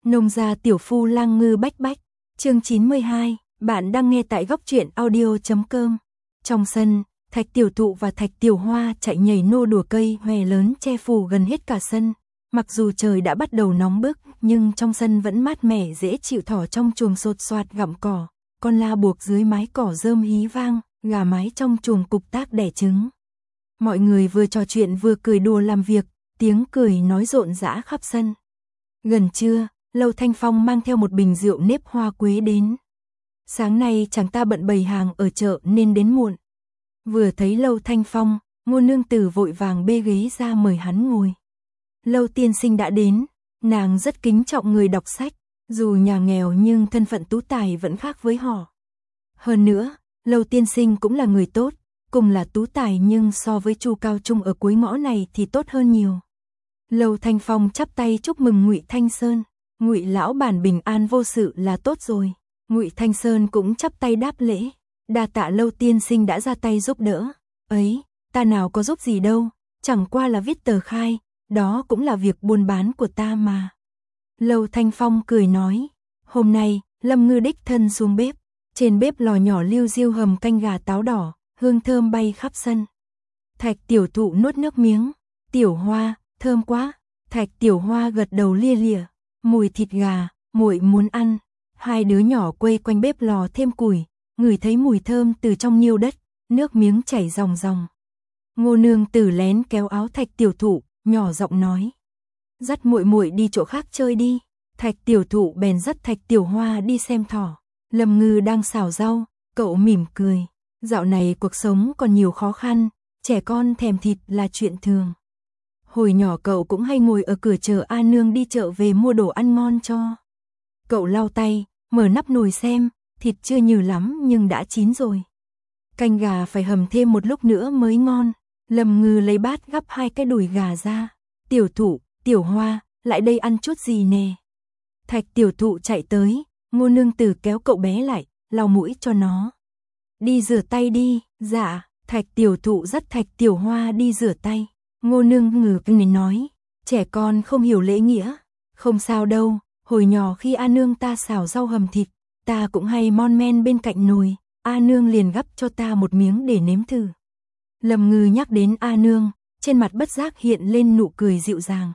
Nông gia tiểu phu lang ngư bách bách, chương 92, bạn đang nghe tại góc truyện audio.com. Trong sân, Thạch Tiểu Thụ và Thạch Tiểu Hoa chạy nhảy nô đùa cây hòe lớn che phủ gần hết cả sân. Mặc dù trời đã bắt đầu nóng bức, nhưng trong sân vẫn mát mẻ dễ chịu. Thỏ trong chuồng sột soạt gặm cỏ, con la buộc dưới mái cỏ rơm hí vang, gà mái trong chuồng cục tác đẻ trứng. Mọi người vừa trò chuyện vừa cười đùa làm việc, tiếng cười nói rộn rã khắp sân. Gần trưa, Lâu Thanh Phong mang theo một bình rượu nếp hoa quế đến. Sáng nay chàng ta bận bày hàng ở chợ nên đến muộn. Vừa thấy Lâu Thanh Phong, Ngô nương tử vội vàng bê ghế ra mời hắn ngồi. Lâu tiên sinh đã đến, nàng rất kính trọng người đọc sách, dù nhà nghèo nhưng thân phận tú tài vẫn khác với họ. Hơn nữa, Lâu tiên sinh cũng là người tốt, cùng là tú tài nhưng so với Chu Cao Trung ở cuối ngõ này thì tốt hơn nhiều. Lâu Thanh Phong chắp tay chúc mừng Ngụy Thanh Sơn, Ngụy lão bản bình an vô sự là tốt rồi. Ngụy Thanh Sơn cũng chắp tay đáp lễ, đa tạ Lâu tiên sinh đã ra tay giúp đỡ. Ấy, ta nào có giúp gì đâu, chẳng qua là viết tờ khai, đó cũng là việc buôn bán của ta mà. Lâu Thanh Phong cười nói, hôm nay, Lâm Ngư đích thân xuống bếp, trên bếp lò nhỏ liu riu hầm canh gà táo đỏ, hương thơm bay khắp sân. Thạch Tiểu Thụ nuốt nước miếng, Tiểu Hoa, thơm quá. Thạch Tiểu Hoa gật đầu lia lịa, mùi thịt gà, muội muốn ăn. Hai đứa nhỏ quây quanh bếp lò thêm củi, ngửi thấy mùi thơm từ trong nhiêu đất, nước miếng chảy ròng ròng. Ngô nương tử lén kéo áo Thạch Tiểu Thụ, nhỏ giọng nói, dắt muội muội đi chỗ khác chơi đi. Thạch Tiểu Thụ bèn dắt Thạch Tiểu Hoa đi xem thỏ. Lâm Ngư đang xào rau, cậu mỉm cười, dạo này cuộc sống còn nhiều khó khăn, trẻ con thèm thịt là chuyện thường. Hồi nhỏ cậu cũng hay ngồi ở cửa chờ A Nương đi chợ về mua đồ ăn ngon cho. Cậu lau tay, mở nắp nồi xem, thịt chưa nhừ lắm nhưng đã chín rồi. Canh gà phải hầm thêm một lúc nữa mới ngon. Lâm Ngư lấy bát gắp hai cái đùi gà ra. Tiểu Thụ, Tiểu Hoa, lại đây ăn chút gì nè. Thạch Tiểu Thụ chạy tới, Ngô nương tử kéo cậu bé lại, lau mũi cho nó. Đi rửa tay đi. Dạ. Thạch Tiểu Thụ dắt Thạch Tiểu Hoa đi rửa tay. Ngô nương ngừ nên nói, trẻ con không hiểu lễ nghĩa. Không sao đâu, hồi nhỏ khi A Nương ta xào rau hầm thịt, ta cũng hay mon men bên cạnh nồi, A Nương liền gắp cho ta một miếng để nếm thử. Lâm Ngư nhắc đến A Nương, trên mặt bất giác hiện lên nụ cười dịu dàng.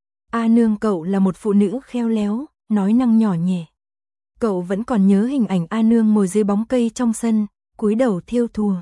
A Nương cậu là một phụ nữ khéo léo, nói năng nhỏ nhẹ. Cậu vẫn còn nhớ hình ảnh A Nương ngồi dưới bóng cây trong sân, cúi đầu thêu thùa.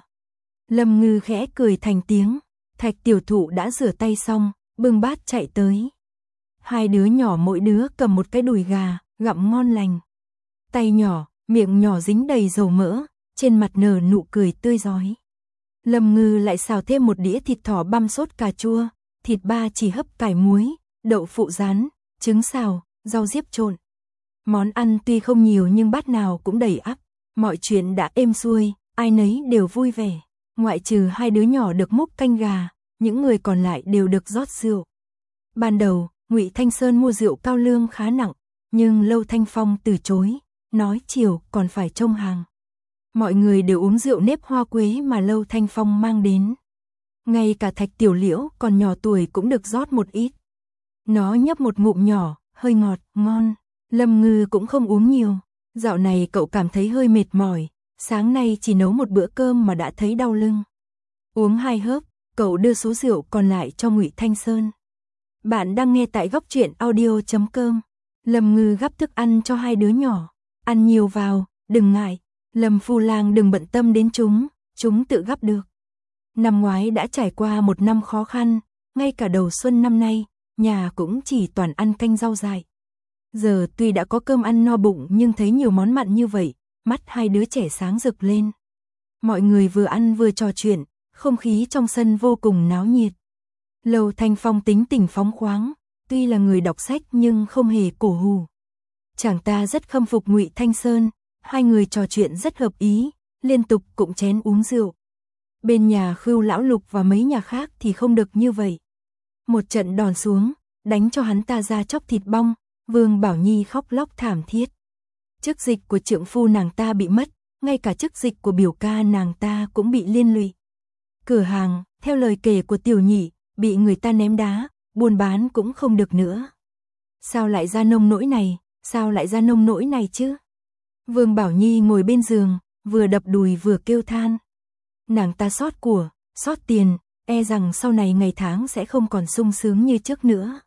Lâm Ngư khẽ cười thành tiếng. Thạch Tiểu Thụ đã rửa tay xong, bưng bát chạy tới. Hai đứa nhỏ mỗi đứa cầm một cái đùi gà, gặm ngon lành. Tay nhỏ, miệng nhỏ dính đầy dầu mỡ, trên mặt nở nụ cười tươi rói. Lâm Ngư lại xào thêm một đĩa thịt thỏ băm sốt cà chua, thịt ba chỉ hấp cải muối, đậu phụ rán, trứng xào, rau diếp trộn. Món ăn tuy không nhiều nhưng bát nào cũng đầy ắp. Mọi chuyện đã êm xuôi, ai nấy đều vui vẻ. Ngoại trừ hai đứa nhỏ được múc canh gà, những người còn lại đều được rót rượu. Ban đầu, Ngụy Thanh Sơn mua rượu cao lương khá nặng, nhưng Lâu Thanh Phong từ chối, nói chiều còn phải trông hàng. Mọi người đều uống rượu nếp hoa quế mà Lâu Thanh Phong mang đến. Ngay cả Thạch Tiểu Liễu còn nhỏ tuổi cũng được rót một ít. Nó nhấp một ngụm nhỏ, hơi ngọt, ngon. Lâm Ngư cũng không uống nhiều. Dạo này cậu cảm thấy hơi mệt mỏi. Sáng nay chỉ nấu một bữa cơm mà đã thấy đau lưng. Uống hai hớp, cậu đưa số rượu còn lại cho Ngụy Thanh Sơn. Bạn đang nghe tại góc truyện audio.com. Lâm Ngư gắp thức ăn cho hai đứa nhỏ. Ăn nhiều vào, đừng ngại. Lâm Phu Lang đừng bận tâm đến chúng tự gắp được. Năm ngoái đã trải qua một năm khó khăn, ngay cả đầu xuân năm nay, nhà cũng chỉ toàn ăn canh rau dại. Giờ tuy đã có cơm ăn no bụng nhưng thấy nhiều món mặn như vậy, mắt hai đứa trẻ sáng rực lên. Mọi người vừa ăn vừa trò chuyện, không khí trong sân vô cùng náo nhiệt. Lâu Thanh Phong tính tình phóng khoáng, tuy là người đọc sách nhưng không hề cổ hủ. Chàng ta rất khâm phục Ngụy Thanh Sơn, hai người trò chuyện rất hợp ý, liên tục cụng chén uống rượu. Bên nhà Khưu Lão Lục và mấy nhà khác thì không được như vậy. Một trận đòn xuống, đánh cho hắn ta ra chóc thịt bong, Vương Bảo Nhi khóc lóc thảm thiết. Chức dịch của trượng phu nàng ta bị mất, ngay cả chức dịch của biểu ca nàng ta cũng bị liên lụy. Cửa hàng, theo lời kể của Tiểu Nhị, bị người ta ném đá, buôn bán cũng không được nữa. Sao lại ra nông nỗi này, sao lại ra nông nỗi này chứ? Vương Bảo Nhi ngồi bên giường, vừa đập đùi vừa kêu than. Nàng ta sót của, sót tiền, e rằng sau này ngày tháng sẽ không còn sung sướng như trước nữa.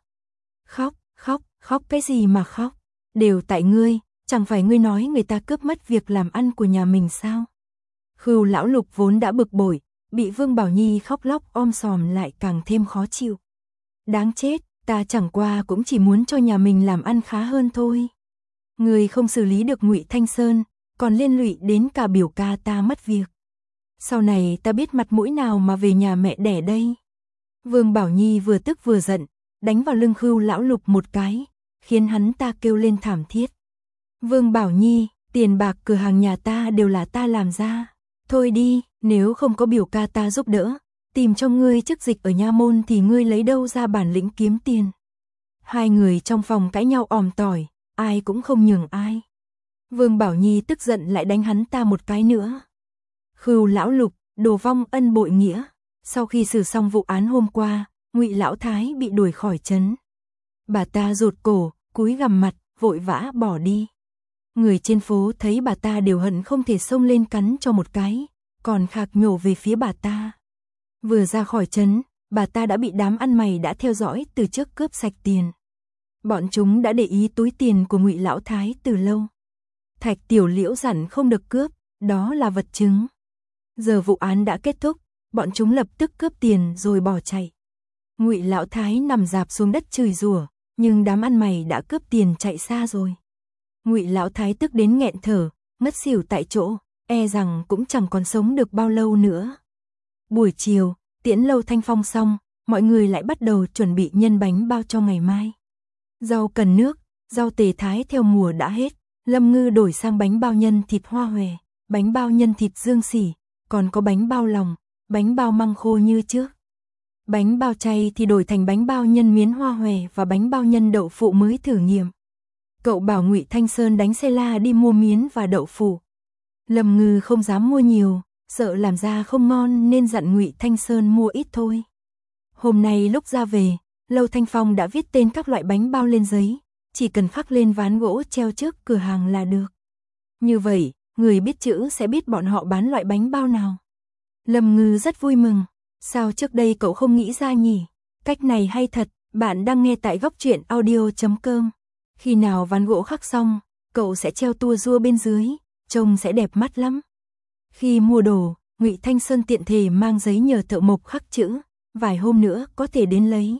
Khóc cái gì mà khóc? Đều tại ngươi, chẳng phải ngươi nói người ta cướp mất việc làm ăn của nhà mình sao? Khưu lão Lục vốn đã bực bội, bị Vương Bảo Nhi khóc lóc om sòm lại càng thêm khó chịu. Đáng chết, ta chẳng qua cũng chỉ muốn cho nhà mình làm ăn khá hơn thôi. Ngươi không xử lý được Ngụy Thanh Sơn, còn liên lụy đến cả biểu ca ta mất việc. Sau này ta biết mặt mũi nào mà về nhà mẹ đẻ đây. Vương Bảo Nhi vừa tức vừa giận, đánh vào lưng Khưu lão Lục một cái, khiến hắn ta kêu lên thảm thiết. Vương Bảo Nhi, tiền bạc cửa hàng nhà ta đều là ta làm ra. Thôi đi, nếu không có biểu ca ta giúp đỡ, tìm cho ngươi chức dịch ở nha môn thì ngươi lấy đâu ra bản lĩnh kiếm tiền. Hai người trong phòng cãi nhau òm tỏi, ai cũng không nhường ai. Vương Bảo Nhi tức giận lại đánh hắn ta một cái nữa. Khưu lão Lục, đồ vong ân bội nghĩa. Sau khi xử xong vụ án hôm qua, Ngụy lão thái bị đuổi khỏi trấn. Bà ta rụt cổ, cúi gằm mặt, vội vã bỏ đi. Người trên phố thấy bà ta đều hận không thể xông lên cắn cho một cái, còn khạc nhổ về phía bà ta. Vừa ra khỏi trấn, bà ta đã bị đám ăn mày đã theo dõi từ trước cướp sạch tiền. Bọn chúng đã để ý túi tiền của Ngụy lão thái từ lâu. Thạch Tiểu Liễu dặn không được cướp, đó là vật chứng. Giờ vụ án đã kết thúc, bọn chúng lập tức cướp tiền rồi bỏ chạy. Ngụy lão thái nằm rạp xuống đất chửi rủa, nhưng đám ăn mày đã cướp tiền chạy xa rồi. Ngụy lão thái tức đến nghẹn thở, ngất xỉu tại chỗ, e rằng cũng chẳng còn sống được bao lâu nữa. Buổi chiều, tiễn Lâu Thanh Phong xong, mọi người lại bắt đầu chuẩn bị nhân bánh bao cho ngày mai. Rau cần nước, rau tề thái theo mùa đã hết, Lâm Ngư đổi sang bánh bao nhân thịt hoa hòe, bánh bao nhân thịt dương sỉ, còn có bánh bao lòng, bánh bao măng khô như trước. Bánh bao chay thì đổi thành bánh bao nhân miến hoa hòe và bánh bao nhân đậu phụ mới thử nghiệm. Cậu bảo Ngụy Thanh Sơn đánh xe la đi mua miến và đậu phụ. Lâm Ngư không dám mua nhiều, sợ làm ra không ngon nên dặn Ngụy Thanh Sơn mua ít thôi. Hôm nay lúc ra về, Lâu Thanh Phong đã viết tên các loại bánh bao lên giấy, chỉ cần khắc lên ván gỗ treo trước cửa hàng là được. Như vậy, người biết chữ sẽ biết bọn họ bán loại bánh bao nào. Lâm Ngư rất vui mừng, sao trước đây cậu không nghĩ ra nhỉ? Cách này hay thật. Bạn đang nghe tại Góc Truyện Audio.com. Khi nào ván gỗ khắc xong, cậu sẽ treo tua rua bên dưới, trông sẽ đẹp mắt lắm. Khi mua đồ, Ngụy Thanh Sơn tiện thể mang giấy nhờ thợ mộc khắc chữ, vài hôm nữa có thể đến lấy.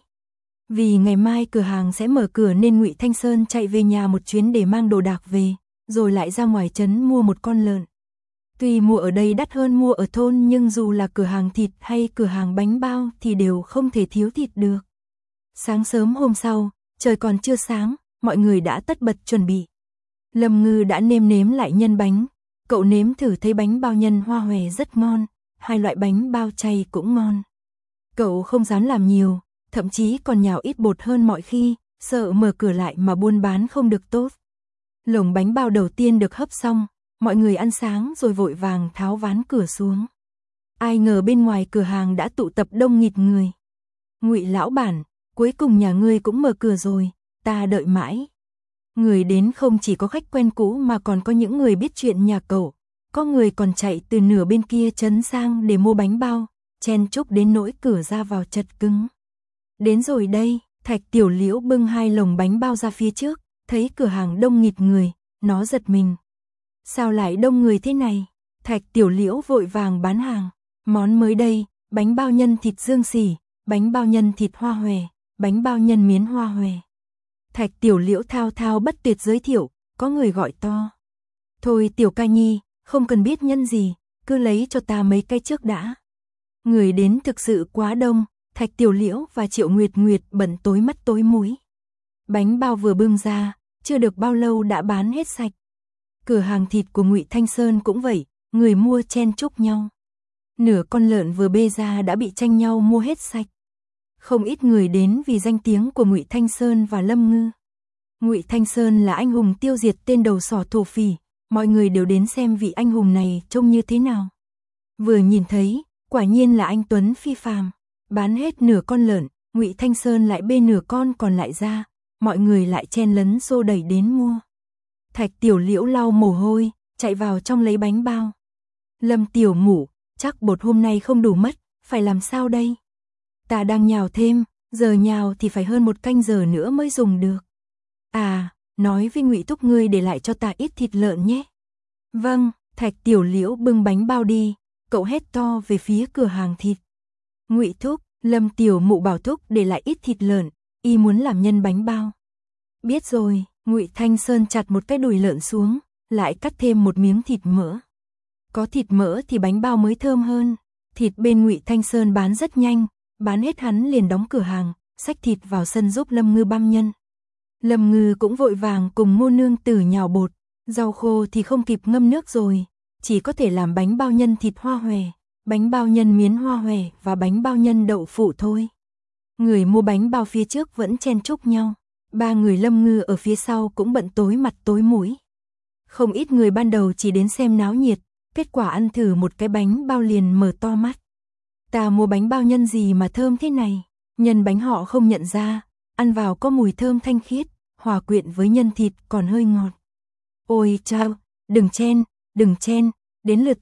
Vì ngày mai cửa hàng sẽ mở cửa nên Ngụy Thanh Sơn chạy về nhà một chuyến để mang đồ đạc về, rồi lại ra ngoài trấn mua một con lợn. Tuy mua ở đây đắt hơn mua ở thôn nhưng dù là cửa hàng thịt hay cửa hàng bánh bao thì đều không thể thiếu thịt được. Sáng sớm hôm sau, trời còn chưa sáng, mọi người đã tất bật chuẩn bị. Lâm Ngư đã nêm nếm lại nhân bánh, cậu nếm thử thấy bánh bao nhân hoa hòe rất ngon, hai loại bánh bao chay cũng ngon. Cậu không dám làm nhiều, thậm chí còn nhào ít bột hơn mọi khi, sợ mở cửa lại mà buôn bán không được tốt. Lồng bánh bao đầu tiên được hấp xong, mọi người ăn sáng rồi vội vàng tháo ván cửa xuống. Ai ngờ bên ngoài cửa hàng đã tụ tập đông nghịt người. Ngụy lão bản, cuối cùng nhà ngươi cũng mở cửa rồi, ta đợi mãi. Người đến không chỉ có khách quen cũ mà còn có những người biết chuyện nhà cậu, có người còn chạy từ nửa bên kia trấn sang để mua bánh bao, chen chúc đến nỗi cửa ra vào chật cứng. Đến rồi đây, Thạch Tiểu Liễu bưng hai lồng bánh bao ra phía trước, thấy cửa hàng đông nghịt người, nó giật mình. Sao lại đông người thế này? Thạch Tiểu Liễu vội vàng bán hàng. Món mới đây, bánh bao nhân thịt dương sỉ, bánh bao nhân thịt hoa hòe, bánh bao nhân miến hoa hòe. Thạch Tiểu Liễu thao thao bất tuyệt giới thiệu, có người gọi to. Thôi Tiểu ca nhi, không cần biết nhân gì, cứ lấy cho ta mấy cái trước đã. Người đến thực sự quá đông, Thạch Tiểu Liễu và Triệu Nguyệt Nguyệt bận tối mắt tối mũi. Bánh bao vừa bưng ra, chưa được bao lâu đã bán hết sạch. Cửa hàng thịt của Ngụy Thanh Sơn cũng vậy, người mua chen chúc nhau. Nửa con lợn vừa bê ra đã bị tranh nhau mua hết sạch. Không ít người đến vì danh tiếng của Ngụy Thanh Sơn và Lâm Ngư. Ngụy Thanh Sơn là anh hùng tiêu diệt tên đầu sỏ thổ phỉ, mọi người đều đến xem vị anh hùng này trông như thế nào. Vừa nhìn thấy, quả nhiên là anh tuấn phi phàm. Bán hết nửa con lợn, Ngụy Thanh Sơn lại bê nửa con còn lại ra, mọi người lại chen lấn xô đẩy đến mua. Thạch Tiểu Liễu lau mồ hôi, chạy vào trong lấy bánh bao. Lâm Tiểu Ngũ, chắc bột hôm nay không đủ mất, phải làm sao đây? Ta đang nhào thêm, giờ nhào thì phải hơn 1 canh giờ nữa mới dùng được. À, nói với Ngụy Thúc ngươi để lại cho ta ít thịt lợn nhé. Vâng, Thạch Tiểu Liễu bưng bánh bao đi, cậu hét to về phía cửa hàng thịt. Ngụy Thúc, Lâm Tiểu Mụ bảo Thúc để lại ít thịt lợn, y muốn làm nhân bánh bao. Biết rồi, Ngụy Thanh Sơn chặt một cái đùi lợn xuống, lại cắt thêm một miếng thịt mỡ. Có thịt mỡ thì bánh bao mới thơm hơn. Thịt bên Ngụy Thanh Sơn bán rất nhanh, bán hết hắn liền đóng cửa hàng, xách thịt vào sân giúp Lâm Ngư băm nhân. Lâm Ngư cũng vội vàng cùng Ngô Nương Tử nhào bột, rau khô thì không kịp ngâm nước rồi, chỉ có thể làm bánh bao nhân thịt hoa hòe, bánh bao nhân miến hoa hòe và bánh bao nhân đậu phụ thôi. Người mua bánh bao phía trước vẫn chen chúc nhau, 3 người Lâm Ngư ở phía sau cũng bận tối mặt tối mũi. Không ít người ban đầu chỉ đến xem náo nhiệt, kết quả ăn thử một cái bánh bao liền mở to mắt. Ta mua bánh bao nhân gì mà thơm thế này? Nhân bánh họ không nhận ra, ăn vào có mùi thơm thanh khiết, hòa quyện với nhân thịt còn hơi ngọt. Ôi chao, đừng chen, đến lượt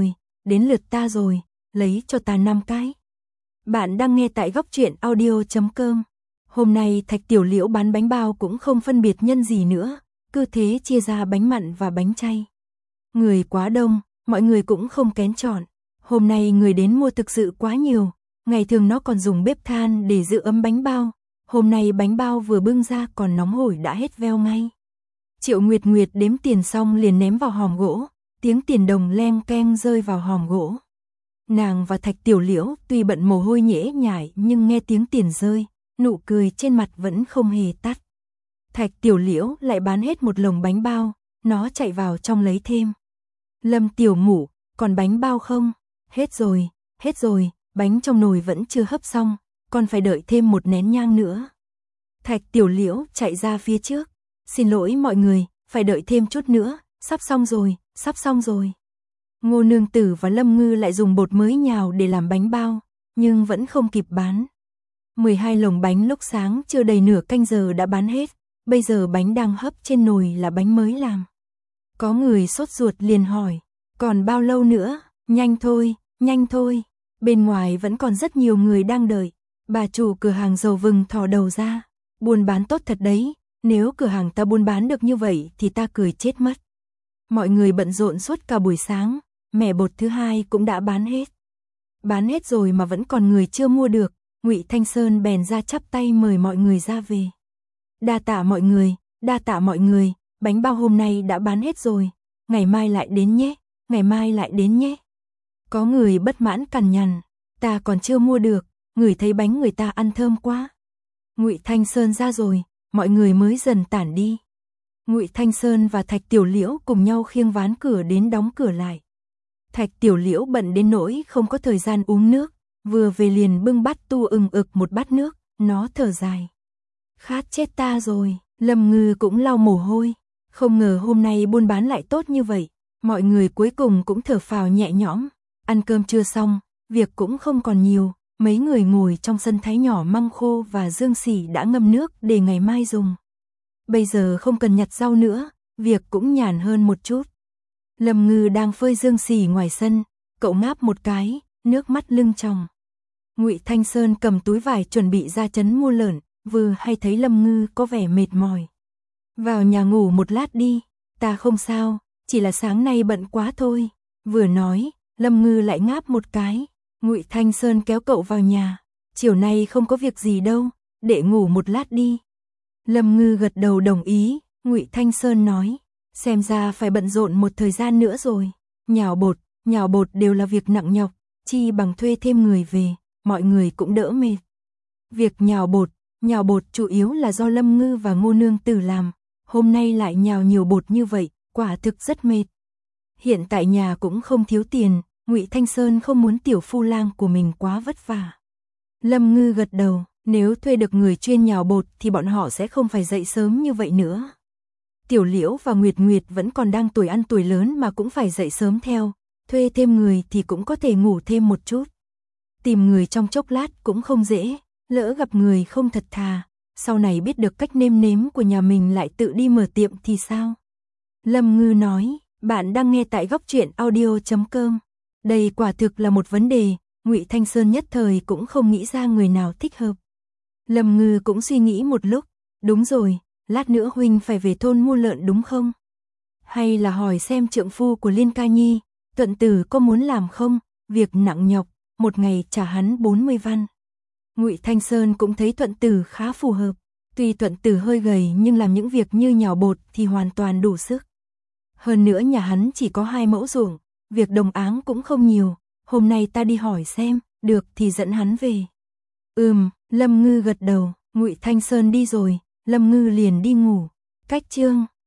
ta rồi, lấy cho ta 5 cái. Bạn đang nghe tại góc truyện audio.com. Hôm nay Thạch Tiểu Liễu bán bánh bao cũng không phân biệt nhân gì nữa, cứ thế chia ra bánh mặn và bánh chay. Người quá đông, mọi người cũng không kén chọn. Hôm nay người đến mua thực sự quá nhiều, ngày thường nó còn dùng bếp than để giữ ấm bánh bao. Hôm nay bánh bao vừa bưng ra còn nóng hổi đã hết veo ngay. Triệu Nguyệt Nguyệt đếm tiền xong liền ném vào hòm gỗ, tiếng tiền đồng leng keng rơi vào hòm gỗ. Nàng và Thạch Tiểu Liễu tuy bận mồ hôi nhễ nhại nhưng nghe tiếng tiền rơi, nụ cười trên mặt vẫn không hề tắt. Thạch Tiểu Liễu lại bán hết một lồng bánh bao, nó chạy vào trong lấy thêm. Lâm Tiểu Ngũ, còn bánh bao không? Hết rồi, bánh trong nồi vẫn chưa hấp xong, còn phải đợi thêm 1 nén nhang nữa. Thạch Tiểu Liễu chạy ra phía trước, xin lỗi mọi người, phải đợi thêm chút nữa, sắp xong rồi. Ngô Nương Tử và Lâm Ngư lại dùng bột mới nhào để làm bánh bao, nhưng vẫn không kịp bán. 12 lồng bánh lúc sáng chưa đầy nửa canh giờ đã bán hết, bây giờ bánh đang hấp trên nồi là bánh mới làm. Có người sốt ruột liền hỏi, còn bao lâu nữa? Nhanh thôi, bên ngoài vẫn còn rất nhiều người đang đợi. Bà chủ cửa hàng dầu vừng thò đầu ra, buôn bán tốt thật đấy, nếu cửa hàng ta buôn bán được như vậy thì ta cười chết mất. Mọi người bận rộn suốt cả buổi sáng, mẻ bột thứ 2 cũng đã bán hết. Bán hết rồi mà vẫn còn người chưa mua được, Ngụy Thanh Sơn bèn ra chắp tay mời mọi người ra về. Đa tạ mọi người, bánh bao hôm nay đã bán hết rồi, ngày mai lại đến nhé. Có người bất mãn cằn nhằn, ta còn chưa mua được, ngửi thấy bánh người ta ăn thơm quá. Ngụy Thanh Sơn ra rồi, mọi người mới dần tản đi. Ngụy Thanh Sơn và Thạch Tiểu Liễu cùng nhau khiêng ván cửa đến đóng cửa lại. Thạch Tiểu Liễu bận đến nỗi không có thời gian uống nước, vừa về liền bưng bát tu ực một bát nước, nó thở dài. Khát chết ta rồi, Lâm Ngư cũng lau mồ hôi, không ngờ hôm nay buôn bán lại tốt như vậy, mọi người cuối cùng cũng thở phào nhẹ nhõm. Ăn cơm trưa xong, việc cũng không còn nhiều, mấy người ngồi trong sân thái nhỏ măng khô và dương sỉ đã ngâm nước để ngày mai dùng. Bây giờ không cần nhặt rau nữa, việc cũng nhàn hơn một chút. Lâm Ngư đang phơi dương sỉ ngoài sân, cậu ngáp một cái, nước mắt lưng tròng. Ngụy Thanh Sơn cầm túi vải chuẩn bị ra trấn mua lợn, vừa hay thấy Lâm Ngư có vẻ mệt mỏi. Vào nhà ngủ một lát đi, ta không sao, chỉ là sáng nay bận quá thôi. Vừa nói, Lâm Ngư lại ngáp một cái. Ngụy Thanh Sơn kéo cậu vào nhà. Chiều nay không có việc gì đâu, để ngủ một lát đi. Lâm Ngư gật đầu đồng ý. Ngụy Thanh Sơn nói, xem ra phải bận rộn một thời gian nữa rồi. Nhào bột đều là việc nặng nhọc, chi bằng thuê thêm người về, mọi người cũng đỡ mệt. Việc nhào bột chủ yếu là do Lâm Ngư và Ngô Nương Tử làm. Hôm nay lại nhào nhiều bột như vậy, quả thực rất mệt. Hiện tại nhà cũng không thiếu tiền, Ngụy Thanh Sơn không muốn tiểu phu lang của mình quá vất vả. Lâm Ngư gật đầu, nếu thuê được người chuyên nhào bột thì bọn họ sẽ không phải dậy sớm như vậy nữa. Tiểu Liễu và Nguyệt Nguyệt vẫn còn đang tuổi ăn tuổi lớn mà cũng phải dậy sớm theo, thuê thêm người thì cũng có thể ngủ thêm một chút. Tìm người trong chốc lát cũng không dễ, lỡ gặp người không thật thà, sau này biết được cách nêm nếm của nhà mình lại tự đi mở tiệm thì sao? Lâm Ngư nói, bạn đang nghe tại góc truyện audio.com. Đây quả thực là một vấn đề, Ngụy Thanh Sơn nhất thời cũng không nghĩ ra người nào thích hợp. Lâm Ngư cũng suy nghĩ một lúc, đúng rồi, lát nữa huynh phải về thôn mua lợn đúng không? Hay là hỏi xem trượng phu của Liên Ca Nhi, Tuận Tử có muốn làm không, việc nặng nhọc, một ngày trả hắn 40 văn. Ngụy Thanh Sơn cũng thấy Tuận Tử khá phù hợp, tuy Tuận Tử hơi gầy nhưng làm những việc như nhào bột thì hoàn toàn đủ sức. Hơn nữa nhà hắn chỉ có 2 mẫu ruộng, việc đồng áng cũng không nhiều, hôm nay ta đi hỏi xem, được thì dẫn hắn về. Lâm Ngư gật đầu, Ngụy Thanh Sơn đi rồi, Lâm Ngư liền đi ngủ. Cách chương